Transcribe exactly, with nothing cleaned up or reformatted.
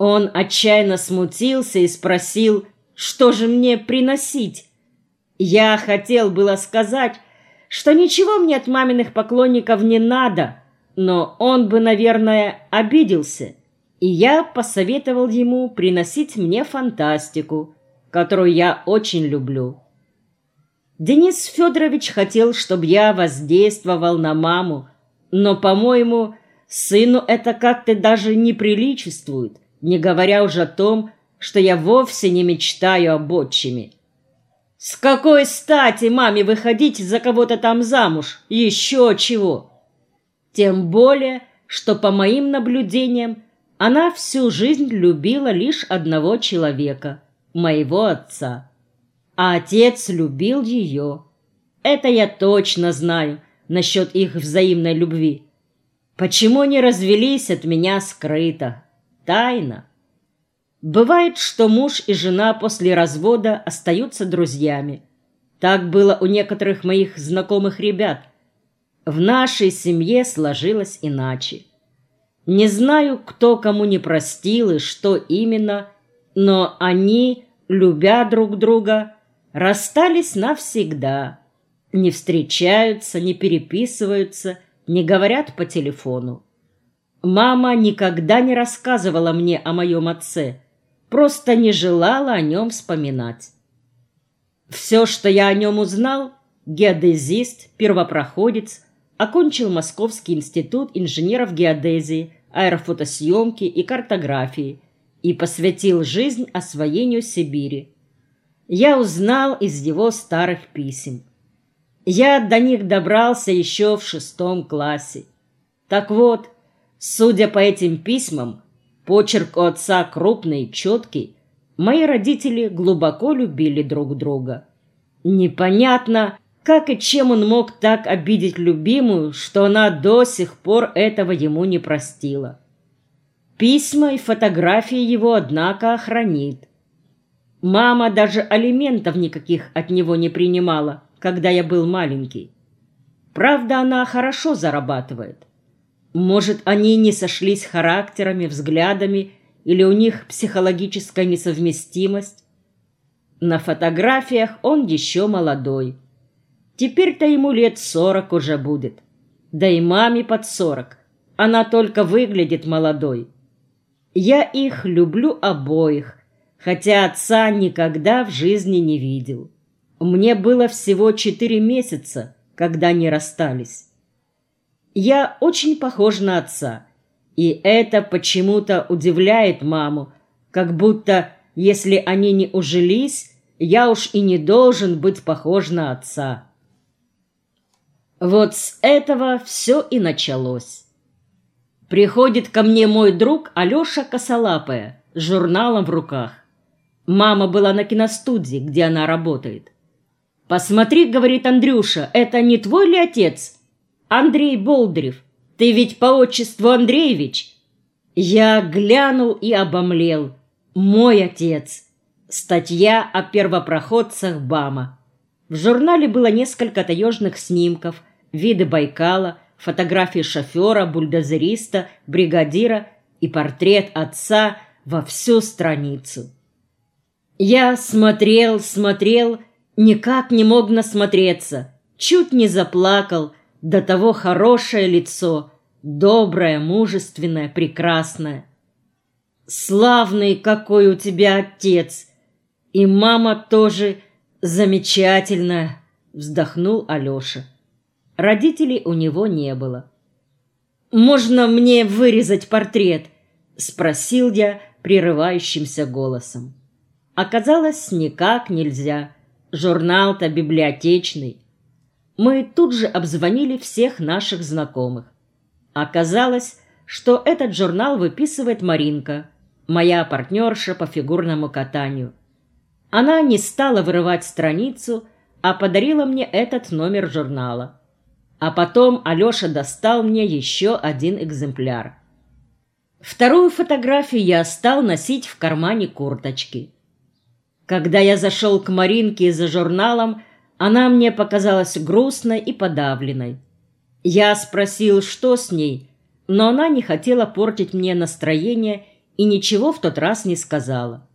Он отчаянно смутился и спросил, что же мне приносить. Я хотел было сказать, что ничего мне от маминых поклонников не надо, но он бы, наверное, обиделся, и я посоветовал ему приносить мне фантастику, которую я очень люблю. Денис Федорович хотел, чтобы я воздействовал на маму, но, по-моему, сыну это как-то даже не приличествует, не говоря уже о том, что я вовсе не мечтаю об отчиме. С какой стати маме выходить за кого-то там замуж? Еще чего? Тем более, что, по моим наблюдениям, она всю жизнь любила лишь одного человека – моего отца. А отец любил ее. Это я точно знаю насчет их взаимной любви. Почему они развелись, от меня скрыто. Тайна. Бывает, что муж и жена после развода остаются друзьями. Так было у некоторых моих знакомых ребят. В нашей семье сложилось иначе. Не знаю, кто кому не простил и что именно, но они, любя друг друга, расстались навсегда. Не встречаются, не переписываются, не говорят по телефону. Мама никогда не рассказывала мне о моем отце, просто не желала о нем вспоминать. Все, что я о нем узнал, геодезист, первопроходец, окончил Московский институт инженеров геодезии, аэрофотосъемки и картографии и посвятил жизнь освоению Сибири. Я узнал из его старых писем. Я до них добрался еще в шестом классе. Так вот, судя по этим письмам, почерк у отца крупный и четкий, мои родители глубоко любили друг друга. Непонятно, как и чем он мог так обидеть любимую, что она до сих пор этого ему не простила. Письма и фотографии его, однако, хранит. Мама даже алиментов никаких от него не принимала, когда я был маленький. Правда, она хорошо зарабатывает. Может, они не сошлись характерами, взглядами, или у них психологическая несовместимость? На фотографиях он еще молодой. Теперь-то ему лет сорок уже будет. Да и маме под сорок. Она только выглядит молодой. Я их люблю обоих, хотя отца никогда в жизни не видел. Мне было всего четыре месяца, когда они расстались. Я очень похож на отца, и это почему-то удивляет маму, как будто, если они не ужились, я уж и не должен быть похож на отца. Вот с этого все и началось. Приходит ко мне мой друг Алеша Косолапая с журналом в руках. Мама была на киностудии, где она работает. «Посмотри, — говорит Андрюша, — это не твой ли отец? Андрей Болдырев. Ты ведь по отчеству Андреевич?» Я глянул и обомлел. Мой отец. Статья о первопроходцах БАМа. В журнале было несколько таежных снимков, виды Байкала, фотографии шофера, бульдозериста, бригадира и портрет отца во всю страницу. Я смотрел, смотрел, никак не мог насмотреться, чуть не заплакал, до того хорошее лицо, доброе, мужественное, прекрасное. Славный какой у тебя отец! И мама тоже замечательная, вздохнул Алеша. Родителей у него не было. «Можно мне вырезать портрет?» — спросил я прерывающимся голосом. Оказалось, никак нельзя. Журнал-то библиотечный. Мы тут же обзвонили всех наших знакомых. Оказалось, что этот журнал выписывает Маринка, моя партнерша по фигурному катанию. Она не стала вырывать страницу, а подарила мне этот номер журнала. А потом Алеша достал мне еще один экземпляр. Вторую фотографию я стал носить в кармане курточки. Когда я зашел к Маринке за журналом, она мне показалась грустной и подавленной. Я спросил, что с ней, но она не хотела портить мне настроение и ничего в тот раз не сказала.